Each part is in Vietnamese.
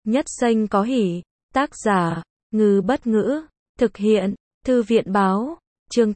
Nhất xanh có hỉ. Tác giả, Ngư Bất Ngữ. Thực hiện, Thư viện Báo. Chương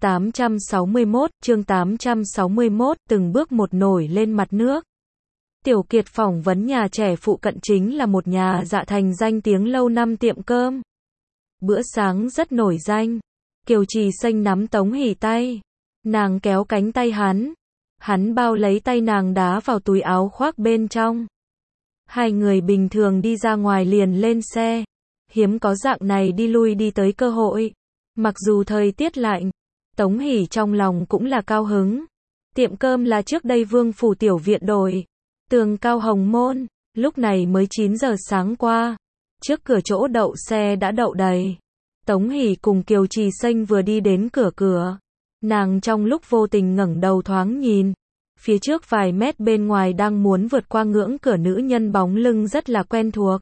861, từng bước một nổi lên mặt nước. Tiểu Kiệt phỏng vấn nhà trẻ phụ cận chính là một nhà dạ thành danh tiếng lâu năm tiệm cơm. Bữa sáng rất nổi danh. Kiều Trì Xanh nắm Tống Hỷ tay. Nàng kéo cánh tay hắn. Hắn bao lấy tay nàng đá vào túi áo khoác bên trong. Hai người bình thường đi ra ngoài liền lên xe. Hiếm có dạng này đi lui đi tới cơ hội. Mặc dù thời tiết lạnh, Tống Hỷ trong lòng cũng là cao hứng. Tiệm cơm là trước đây Vương phủ tiểu viện đổi. Tường cao hồng môn, lúc này mới 9 giờ sáng qua. Trước cửa chỗ đậu xe đã đậu đầy. Tống Hỷ cùng Kiều Trì Xanh vừa đi đến cửa. Nàng trong lúc vô tình ngẩng đầu thoáng nhìn. Phía trước vài mét bên ngoài đang muốn vượt qua ngưỡng cửa nữ nhân bóng lưng rất là quen thuộc.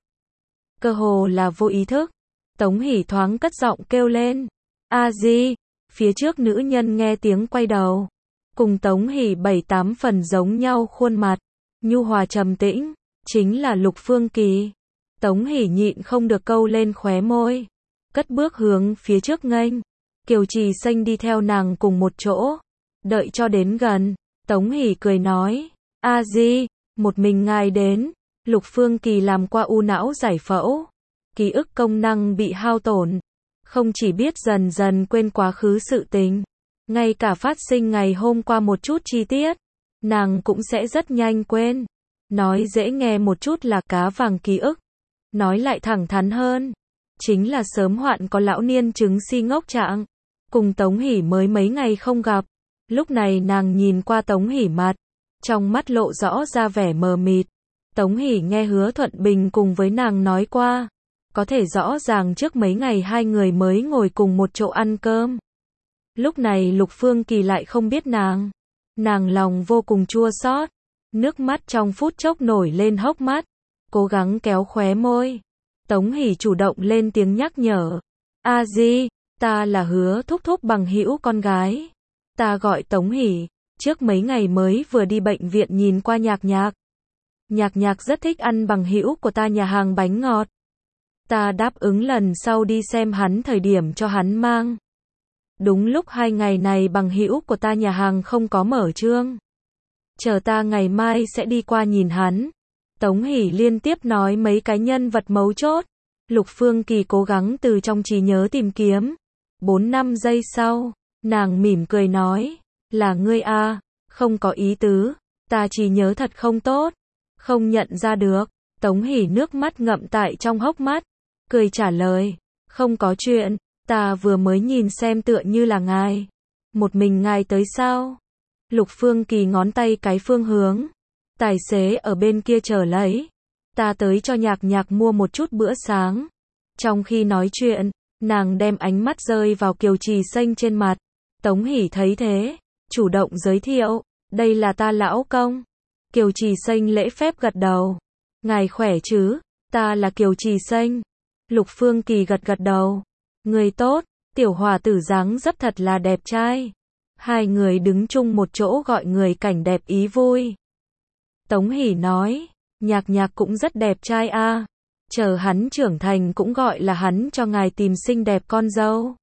Cơ hồ là vô ý thức. Tống Hỷ thoáng cất giọng kêu lên. A Di, phía trước nữ nhân nghe tiếng quay đầu. Cùng Tống Hỷ 7-8 phần giống nhau khuôn mặt. Nhu hòa trầm tĩnh, chính là Lục Phương Kỳ. Tống Hỷ nhịn không được câu lên khóe môi. Cất bước hướng phía trước nghênh. Kiều Trì Xanh đi theo nàng cùng một chỗ. Đợi cho đến gần, Tống Hỷ cười nói. A Di, một mình ngài đến. Lục Phương Kỳ làm qua u não giải phẫu. Ký ức công năng bị hao tổn. Không chỉ biết dần dần quên quá khứ sự tình. Ngay cả phát sinh ngày hôm qua một chút chi tiết. Nàng cũng sẽ rất nhanh quên. Nói dễ nghe một chút là cá vàng ký ức. Nói lại thẳng thắn hơn. Chính là sớm hoạn có lão niên chứng si ngốc trạng. Cùng Tống Hỷ mới mấy ngày không gặp. Lúc này nàng nhìn qua Tống Hỷ mặt. Trong mắt lộ rõ ra vẻ mờ mịt. Tống Hỷ nghe Hứa Thuận Bình cùng với nàng nói qua. Có thể rõ ràng trước mấy ngày hai người mới ngồi cùng một chỗ ăn cơm. Lúc này Lục Phương Kỳ lại không biết nàng. Nàng lòng vô cùng chua xót. Nước mắt trong phút chốc nổi lên hốc mắt. Cố gắng kéo khóe môi. Tống Hỷ chủ động lên tiếng nhắc nhở. A Di, ta là Hứa thúc thúc bằng hữu con gái. Ta gọi Tống Hỷ. Trước mấy ngày mới vừa đi bệnh viện nhìn qua Nhạc Nhạc. Nhạc Nhạc rất thích ăn bằng hữu của ta nhà hàng bánh ngọt. Ta đáp ứng lần sau đi xem hắn thời điểm cho hắn mang. Đúng lúc 2 ngày này bằng hữu của ta nhà hàng không có mở trương. Chờ ta ngày mai sẽ đi qua nhìn hắn. Tống Hỷ liên tiếp nói mấy cái nhân vật mấu chốt. Lục Phương Kỳ cố gắng từ trong trí nhớ tìm kiếm. 4-5 giây sau, nàng mỉm cười nói. Là ngươi a, không có ý tứ. Ta trí nhớ thật không tốt. Không nhận ra được. Tống Hỷ nước mắt ngậm tại trong hốc mắt. Cười trả lời. Không có chuyện. Ta vừa mới nhìn xem tựa như là ngài. Một mình ngài tới sao? Lục Phương Kỳ ngón tay cái phương hướng. Tài xế ở bên kia chờ lấy. Ta tới cho Nhạc Nhạc mua một chút bữa sáng. Trong khi nói chuyện, nàng đem ánh mắt rơi vào Kiều Trì Xanh trên mặt. Tống Hỷ thấy thế, chủ động giới thiệu. Đây là ta lão công. Kiều Trì Xanh lễ phép gật đầu. Ngài khỏe chứ? Ta là Kiều Trì Xanh. Lục Phương Kỳ gật gật đầu. Người tốt, tiểu hòa tử dáng dấp thật là đẹp trai. Hai người đứng chung một chỗ gọi người cảnh đẹp ý vui. Tống Hỷ nói, Nhạc Nhạc cũng rất đẹp trai a. Chờ hắn trưởng thành cũng gọi là hắn cho ngài tìm xinh đẹp con dâu.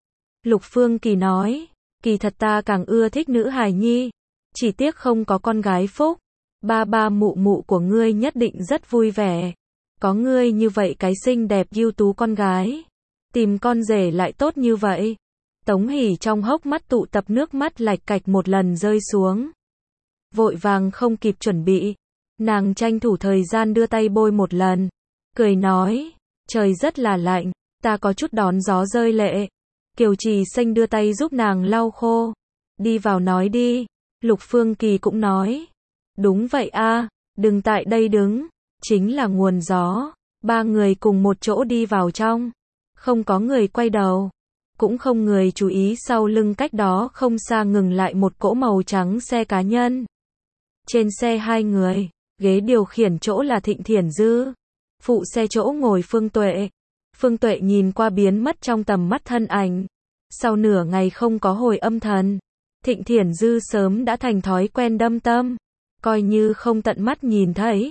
Lục Phương Kỳ nói, kỳ thật ta càng ưa thích nữ hài nhi. Chỉ tiếc không có con gái phúc. Ba ba mụ mụ của ngươi nhất định rất vui vẻ. Có ngươi như vậy cái xinh đẹp ưu tú con gái. Tìm con rể lại tốt như vậy. Tống Hỷ trong hốc mắt tụ tập nước mắt lạch cạch một lần rơi xuống. Vội vàng không kịp chuẩn bị. Nàng tranh thủ thời gian đưa tay bôi một lần. Cười nói, trời rất là lạnh. Ta có chút đón gió rơi lệ. Kiều Trì Xanh đưa tay giúp nàng lau khô. Đi vào nói đi. Lục Phương Kỳ cũng nói. Đúng vậy a, đừng tại đây đứng. Chính là nguồn gió. Ba người cùng một chỗ đi vào trong. Không có người quay đầu. Cũng không người chú ý sau lưng cách đó không xa ngừng lại một cỗ màu trắng xe cá nhân. Trên xe 2 người. Ghế điều khiển chỗ là Thịnh Thiển Dư. Phụ xe chỗ ngồi Phương Tuệ. Phương Tuệ nhìn qua biến mất trong tầm mắt thân ảnh. Sau nửa ngày không có hồi âm thần. Thịnh Thiển Dư sớm đã thành thói quen đâm tâm. Coi như không tận mắt nhìn thấy.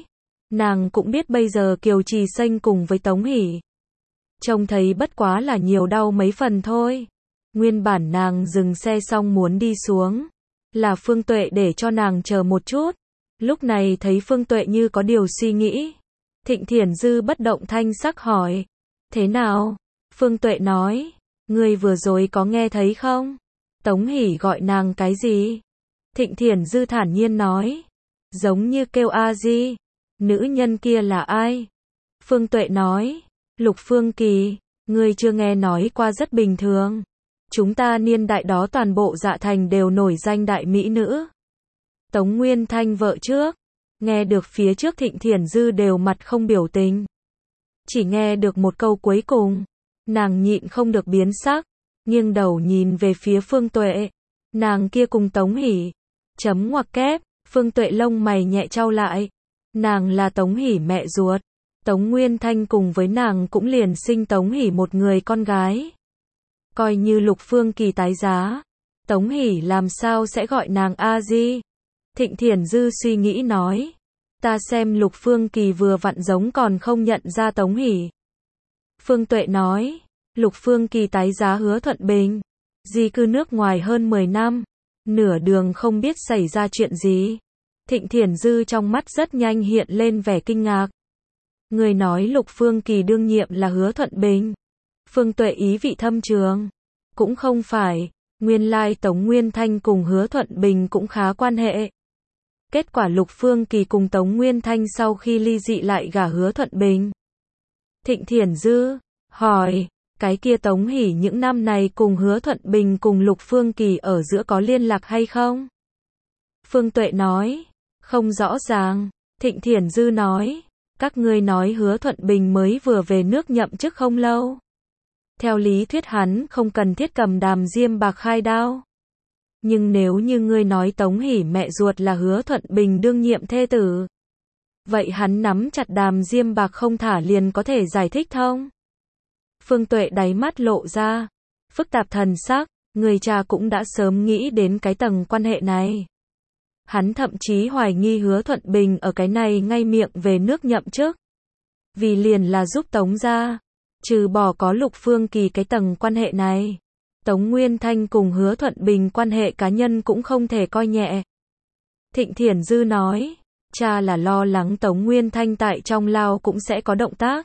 Nàng cũng biết bây giờ Kiều Trì Xanh cùng với Tống Hỷ trông thấy bất quá là nhiều đau mấy phần thôi. Nguyên bản nàng dừng xe xong muốn đi xuống, là Phương Tuệ để cho nàng chờ một chút. Lúc này thấy Phương Tuệ như có điều suy nghĩ. Thịnh Thiển Dư bất động thanh sắc hỏi, thế nào? Phương Tuệ nói, ngươi vừa rồi có nghe thấy không? Tống Hỷ gọi nàng cái gì? Thịnh Thiển Dư thản nhiên nói, giống như kêu a di. Nữ nhân kia là ai? Phương Tuệ nói, Lục Phương Kỳ, ngươi chưa nghe nói qua, rất bình thường. Chúng ta niên đại đó toàn bộ Dạ Thành đều nổi danh đại mỹ nữ. Tống Nguyên Thanh vợ trước, nghe được phía trước Thịnh Thiển Dư đều mặt không biểu tình. Chỉ nghe được một câu cuối cùng, nàng nhịn không được biến sắc, nghiêng đầu nhìn về phía Phương Tuệ. Nàng kia cùng Tống Hỷ, chấm ngoặc kép. Phương Tuệ lông mày nhẹ chau lại. Nàng là Tống Hỷ mẹ ruột. Tống Nguyên Thanh cùng với nàng cũng liền sinh Tống Hỷ một người con gái. Coi như Lục Phương Kỳ tái giá, Tống Hỷ làm sao sẽ gọi nàng a di? Thịnh Thiển Dư suy nghĩ nói, ta xem Lục Phương Kỳ vừa vặn giống còn không nhận ra Tống Hỷ. Phương Tuệ nói, Lục Phương Kỳ tái giá Hứa Thuận Bình, di cư nước ngoài hơn 10 năm, nửa đường không biết xảy ra chuyện gì. Thịnh Thiển Dư trong mắt rất nhanh hiện lên vẻ kinh ngạc. Người nói Lục Phương Kỳ đương nhiệm là Hứa Thuận Bình. Phương Tuệ ý vị thâm trường. Cũng không phải, nguyên lai Tống Nguyên Thanh cùng Hứa Thuận Bình cũng khá quan hệ. Kết quả Lục Phương Kỳ cùng Tống Nguyên Thanh sau khi ly dị lại gả Hứa Thuận Bình. Thịnh Thiển Dư hỏi, cái kia Tống Hỷ những năm này cùng Hứa Thuận Bình cùng Lục Phương Kỳ ở giữa có liên lạc hay không? Phương Tuệ nói, không rõ ràng. Thịnh Thiển Dư nói, các ngươi nói Hứa Thuận Bình mới vừa về nước nhậm chức không lâu. Theo lý thuyết hắn không cần thiết cầm Đàm Diêm Bạc khai đao. Nhưng nếu như ngươi nói Tống Hỷ mẹ ruột là Hứa Thuận Bình đương nhiệm thê tử, vậy hắn nắm chặt Đàm Diêm Bạc không thả liền có thể giải thích thông. Phương Tuệ đáy mắt lộ ra phức tạp thần sắc, người cha cũng đã sớm nghĩ đến cái tầng quan hệ này. Hắn thậm chí hoài nghi Hứa Thuận Bình ở cái này ngay miệng về nước nhậm chức. Vì liền là giúp Tống gia, trừ bỏ có Lục Phương Kỳ cái tầng quan hệ này, Tống Nguyên Thanh cùng Hứa Thuận Bình quan hệ cá nhân cũng không thể coi nhẹ. Thịnh Thiển Dư nói, cha là lo lắng Tống Nguyên Thanh tại trong lao cũng sẽ có động tác.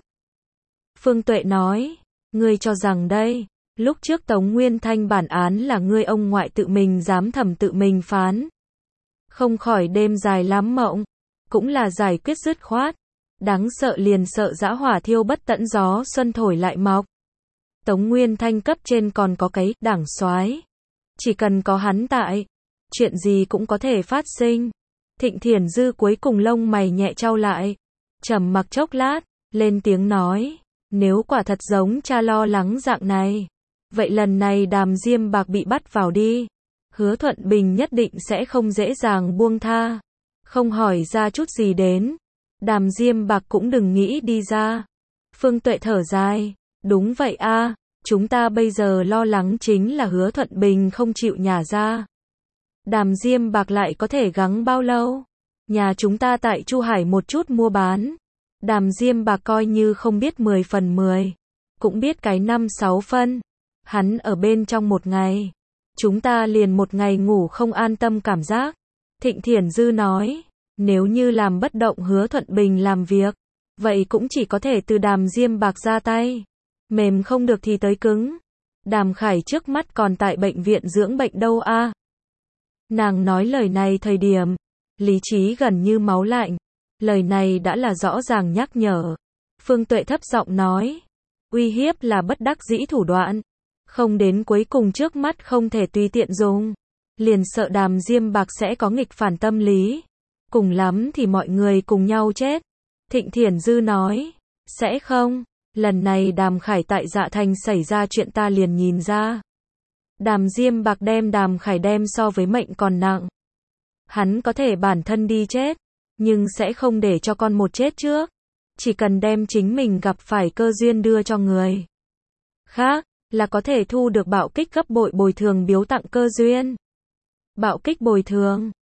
Phương Tuệ nói, ngươi cho rằng đây, lúc trước Tống Nguyên Thanh bản án là ngươi ông ngoại tự mình giám thẩm tự mình phán. Không khỏi đêm dài lắm mộng, cũng là giải quyết dứt khoát. Đáng sợ liền sợ dã hỏa thiêu bất tận gió xuân thổi lại mọc. Tống Nguyên Thanh cấp trên còn có cái đảng soái, chỉ cần có hắn tại, chuyện gì cũng có thể phát sinh. Thịnh Thiển Dư cuối cùng lông mày nhẹ chau lại, trầm mặc chốc lát, lên tiếng nói, nếu quả thật giống cha lo lắng dạng này, vậy lần này Đàm Diêm Bạc bị bắt vào đi, Hứa Thuận Bình nhất định sẽ không dễ dàng buông tha, không hỏi ra chút gì đến. Đàm Diêm Bạc cũng đừng nghĩ đi ra. Phương Tuệ thở dài, đúng vậy a, chúng ta bây giờ lo lắng chính là Hứa Thuận Bình không chịu nhả ra. Đàm Diêm Bạc lại có thể gắng bao lâu? Nhà chúng ta tại Chu Hải một chút mua bán, Đàm Diêm Bạc coi như không biết 10 phần 10, cũng biết cái 5-6 phân. Hắn ở bên trong một ngày, chúng ta liền một ngày ngủ không an tâm cảm giác. Thịnh Thiển Dư nói, nếu như làm bất động Hứa Thuận Bình làm việc, vậy cũng chỉ có thể từ Đàm Diêm Bạc ra tay. Mềm không được thì tới cứng. Đàm Khải trước mắt còn tại bệnh viện dưỡng bệnh đâu a. Nàng nói lời này thời điểm, lý trí gần như máu lạnh. Lời này đã là rõ ràng nhắc nhở. Phương Tuệ thấp giọng nói, uy hiếp là bất đắc dĩ thủ đoạn, không đến cuối cùng trước mắt không thể tùy tiện dùng. Liền sợ Đàm Diêm Bạc sẽ có nghịch phản tâm lý. Cùng lắm thì mọi người cùng nhau chết. Thịnh Thiển Dư nói, sẽ không, lần này Đàm Khải tại Dạ Thành xảy ra chuyện ta liền nhìn ra. Đàm Diêm Bạc đem Đàm Khải đem so với mệnh còn nặng. Hắn có thể bản thân đi chết, nhưng sẽ không để cho con một chết trước. Chỉ cần đem chính mình gặp phải cơ duyên đưa cho người khác, là có thể thu được bạo kích gấp bội bồi thường biếu tặng cơ duyên. Bạo kích bồi thường